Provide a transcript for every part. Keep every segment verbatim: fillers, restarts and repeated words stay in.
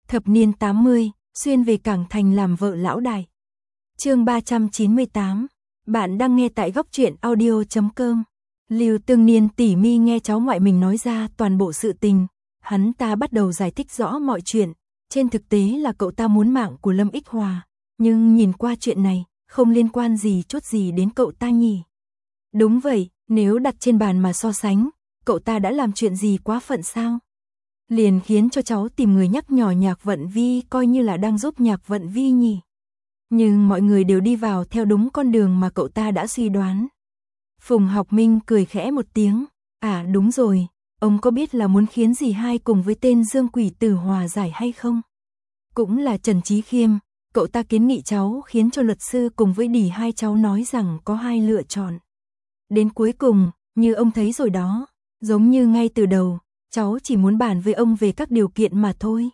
Thập niên tám mươi, xuyên về Cảng Thành làm vợ lão đại. Chương ba trăm chín mươi tám. Bạn đang nghe tại góc truyện audio chấm com. Lưu Tương Niên tỉ mi nghe cháu ngoại mình nói ra toàn bộ sự tình, hắn ta bắt đầu giải thích rõ mọi chuyện, trên thực tế là cậu ta muốn mạng của Lâm Ích Hòa, nhưng nhìn qua chuyện này, không liên quan gì chút gì đến cậu ta nhỉ. Đúng vậy, nếu đặt trên bàn mà so sánh, cậu ta đã làm chuyện gì quá phận sao? Liền khiến cho cháu tìm người nhắc nhở Nhạc Vận Vi coi như là đang giúp Nhạc Vận Vi nhỉ. Nhưng mọi người đều đi vào theo đúng con đường mà cậu ta đã suy đoán. Phùng Học Minh cười khẽ một tiếng, à đúng rồi, ông có biết là muốn khiến dì hai cùng với tên Dương Quỷ Tử hòa giải hay không? Cũng là Trần Chí Khiêm, cậu ta kiến nghị cháu khiến cho luật sư cùng với đỉ hai cháu nói rằng có hai lựa chọn. Đến cuối cùng, như ông thấy rồi đó, giống như ngay từ đầu, cháu chỉ muốn bàn với ông về các điều kiện mà thôi.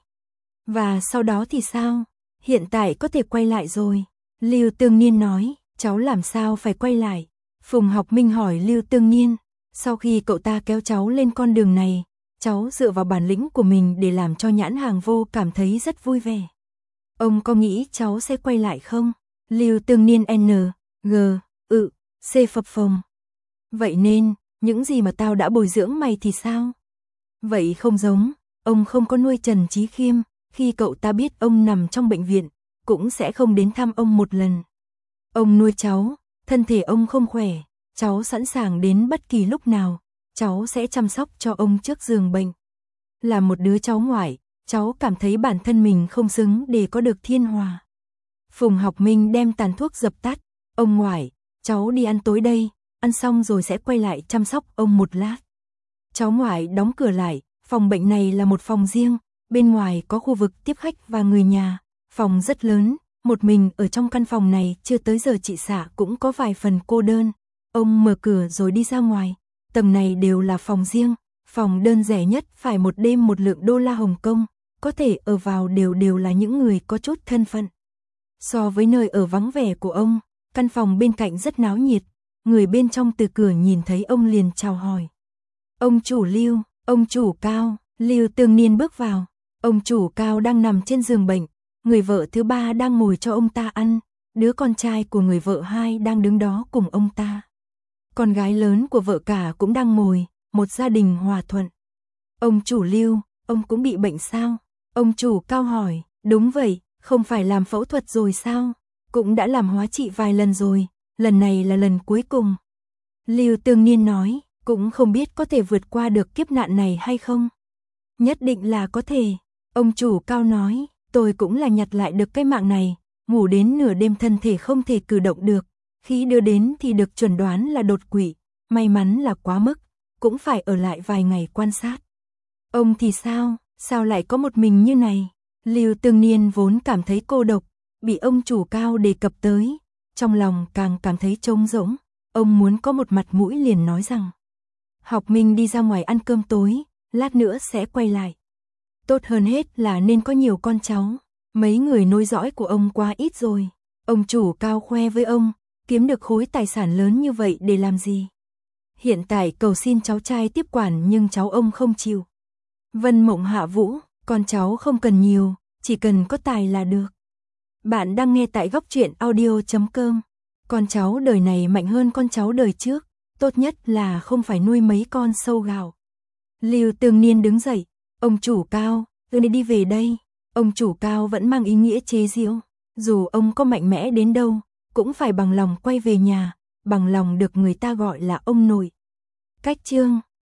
Và sau đó thì sao? Hiện tại có thể quay lại rồi. Lưu Tương Niên nói, cháu làm sao phải quay lại? Phùng Học Minh hỏi Lưu Tương Niên, sau khi cậu ta kéo cháu lên con đường này, cháu dựa vào bản lĩnh của mình để làm cho Nhãn Hàng Vô cảm thấy rất vui vẻ. Ông có nghĩ cháu sẽ quay lại không? Lưu Tương Niên N, G, ự, C phập phồng. Vậy nên, những gì mà tao đã bồi dưỡng mày thì sao? Vậy không giống, ông không có nuôi Trần Chí Khiêm, khi cậu ta biết ông nằm trong bệnh viện, cũng sẽ không đến thăm ông một lần. Ông nuôi cháu, thân thể ông không khỏe, cháu sẵn sàng đến bất kỳ lúc nào, cháu sẽ chăm sóc cho ông trước giường bệnh. Là một đứa cháu ngoại, cháu cảm thấy bản thân mình không xứng để có được thiên hòa. Phùng Học Minh đem tàn thuốc dập tắt, ông ngoại, cháu đi ăn tối đây, ăn xong rồi sẽ quay lại chăm sóc ông một lát. Cháu ngoại đóng cửa lại, phòng bệnh này là một phòng riêng, bên ngoài có khu vực tiếp khách và người nhà, phòng rất lớn, một mình ở trong căn phòng này chưa tới giờ chị xạ cũng có vài phần cô đơn. Ông mở cửa rồi đi ra ngoài, tầng này đều là phòng riêng, phòng đơn rẻ nhất phải một đêm một lượng đô la Hồng Kông, có thể ở vào đều đều là những người có chút thân phận. So với nơi ở vắng vẻ của ông, căn phòng bên cạnh rất náo nhiệt, người bên trong từ cửa nhìn thấy ông liền chào hỏi. Ông chủ Lưu, ông chủ Cao. Lưu Tương Niên bước vào, ông chủ Cao đang nằm trên giường bệnh, người vợ thứ ba đang ngồi cho ông ta ăn, đứa con trai của người vợ hai đang đứng đó cùng ông ta. Con gái lớn của vợ cả cũng đang ngồi, một gia đình hòa thuận. Ông chủ Lưu, ông cũng bị bệnh sao? Ông chủ Cao hỏi, đúng vậy, không phải làm phẫu thuật rồi sao? Cũng đã làm hóa trị vài lần rồi, lần này là lần cuối cùng. Lưu Tương Niên nói, cũng không biết có thể vượt qua được kiếp nạn này hay không? Nhất định là có thể. Ông chủ Cao nói, tôi cũng là nhặt lại được cái mạng này, ngủ đến nửa đêm thân thể không thể cử động được, khi đưa đến thì được chuẩn đoán là đột quỵ, may mắn là quá mức, cũng phải ở lại vài ngày quan sát. Ông thì sao, sao lại có một mình như này? Lưu Tương Niên vốn cảm thấy cô độc, bị ông chủ Cao đề cập tới, trong lòng càng cảm thấy trống rỗng, ông muốn có một mặt mũi liền nói rằng, Học Minh đi ra ngoài ăn cơm tối, lát nữa sẽ quay lại. Tốt hơn hết là nên có nhiều con cháu, mấy người nối dõi của ông quá ít rồi. Ông chủ Cao khoe với ông, kiếm được khối tài sản lớn như vậy để làm gì? Hiện tại cầu xin cháu trai tiếp quản nhưng cháu ông không chịu. Vân Mộng Hạ Vũ, con cháu không cần nhiều, chỉ cần có tài là được. Bạn đang nghe tại góc truyện audio chấm com. Con cháu đời này mạnh hơn con cháu đời trước, tốt nhất là không phải nuôi mấy con sâu gạo. Lưu Tương Niên đứng dậy, ông chủ Cao, tôi đi về đây. Ông chủ Cao vẫn mang ý nghĩa chế giễu, dù ông có mạnh mẽ đến đâu, cũng phải bằng lòng quay về nhà, bằng lòng được người ta gọi là ông nội. Cách chương